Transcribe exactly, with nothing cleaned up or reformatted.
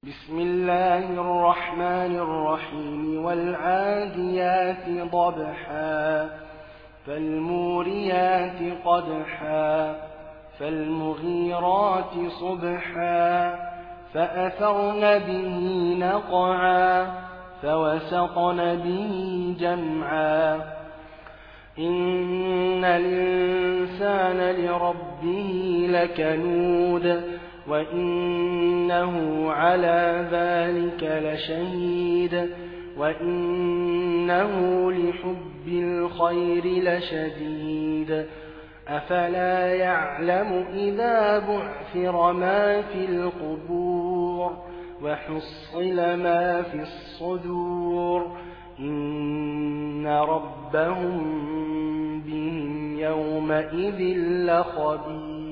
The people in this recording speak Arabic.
بسم الله الرحمن الرحيم والعاديات ضبحا فالموريات قدحا فالمغيرات صبحا فأثرن به نقعا فوسطن به جمعا إن الإنسان لربه لكنود وإنه على ذلك لشهيد وإنه لحب الخير لشديد أفلا يعلم إذا بعثر ما في القبور وحصل ما في الصدور إن ربهم بهم يومئذ لخبير.